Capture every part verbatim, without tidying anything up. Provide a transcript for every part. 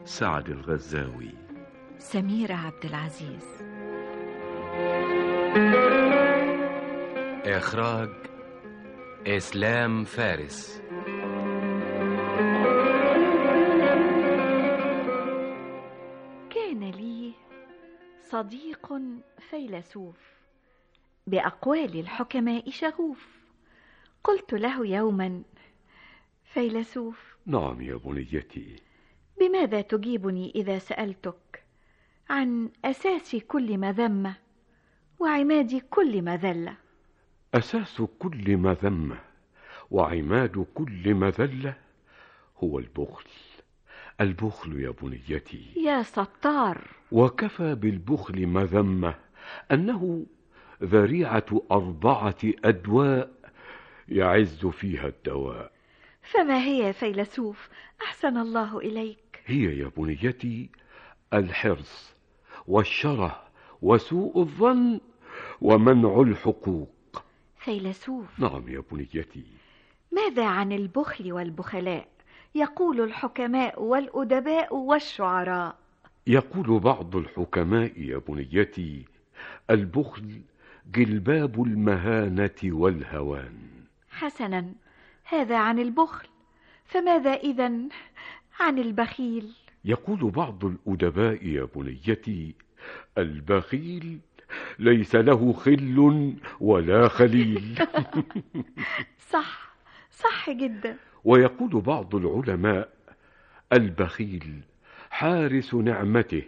سعد الغزاوي. سميرة عبد العزيز. إخراج إسلام فارس. كان لي صديق فيلسوف بأقوال الحكماء شغوف. قلت له يوما: فيلسوف. نعم يا بنيتي. بماذا تجيبني إذا سألتك عن أساس كل مذمة وعماد كل مذلة؟ أساس كل مذمة وعماد كل مذلة هو البخل. البخل يا بنيتي. يا ستار. وكفى بالبخل مذمة أنه ذريعة أربعة أدواء يعز فيها الدواء. فما هي يا فيلسوف؟ أحسن الله إليك. هي يا بنيتي الحرص والشره وسوء الظن ومنع الحقوق. فيلسوف. نعم يا بنيتي. ماذا عن البخل والبخلاء؟ يقول الحكماء والأدباء والشعراء. يقول بعض الحكماء يا بنيتي: البخل جلباب المهانة والهوان. حسنا، هذا عن البخل، فماذا إذن عن البخيل؟ يقول بعض الأدباء يا بنيتي: البخيل ليس له خل ولا خليل. صح، صح جدا. ويقول بعض العلماء: البخيل حارس نعمته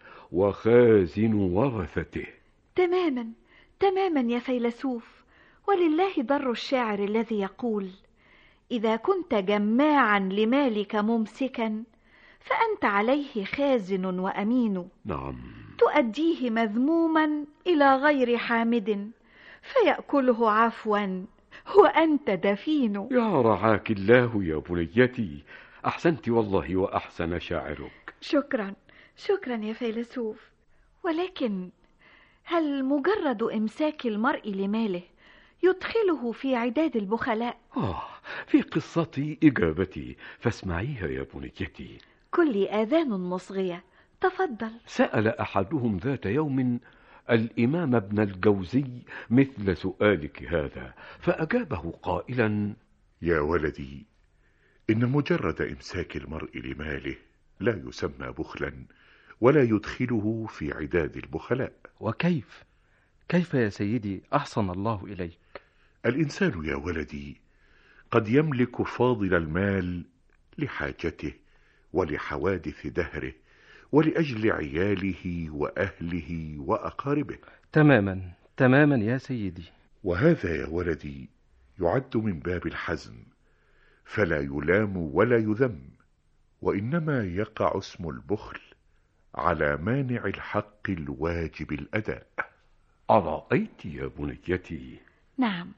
وخازن ورثته. تماما تماما يا فيلسوف. ولله در الشاعر الذي يقول: إذا كنت جماعا لمالك ممسكا فأنت عليه خازن وأمين. نعم. تؤديه مذموما إلى غير حامد فيأكله عفوا وأنت دفين. يا رعاك الله يا بنيتي، أحسنت والله وأحسن شاعرك. شكرا شكرا يا فيلسوف. ولكن هل مجرد إمساك المرء لماله يدخله في عداد البخلاء؟ آه، في قصتي إجابتي فاسمعيها يا بنيتي. كل آذان مصغية، تفضل. سأل أحدهم ذات يوم الإمام ابن الجوزي مثل سؤالك هذا، فأجابه قائلا: يا ولدي، إن مجرد إمساك المرء لماله لا يسمى بخلا ولا يدخله في عداد البخلاء. وكيف؟ كيف يا سيدي؟ أحسن الله إليك. الإنسان يا ولدي قد يملك فاضل المال لحاجته ولحوادث دهره ولأجل عياله وأهله وأقاربه. تماما تماما يا سيدي. وهذا يا ولدي يعد من باب الحزم، فلا يلام ولا يذم، وإنما يقع اسم البخل على مانع الحق الواجب الأداء. أرأيت يا بنيتي؟ نعم،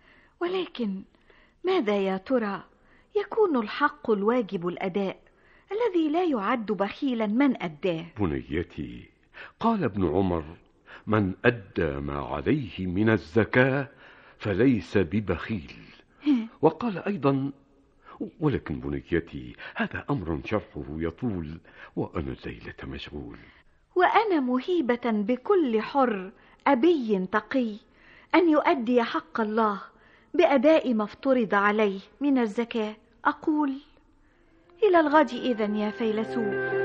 ولكن ماذا يا ترى يكون الحق الواجب الأداء الذي لا يعد بخيلا من أداه؟ بنيتي، قال ابن عمر: من أدى ما عليه من الزكاة فليس ببخيل. وقال أيضا: ولكن بنيتي هذا أمر شرحه يطول وأنا الليلة مشغول. وأنا مهيبة بكل حر أبي تقي أن يؤدي حق الله بأداء ما افترض عليه من الزكاة. أقول إلى الغد إذن يا فيلسوف.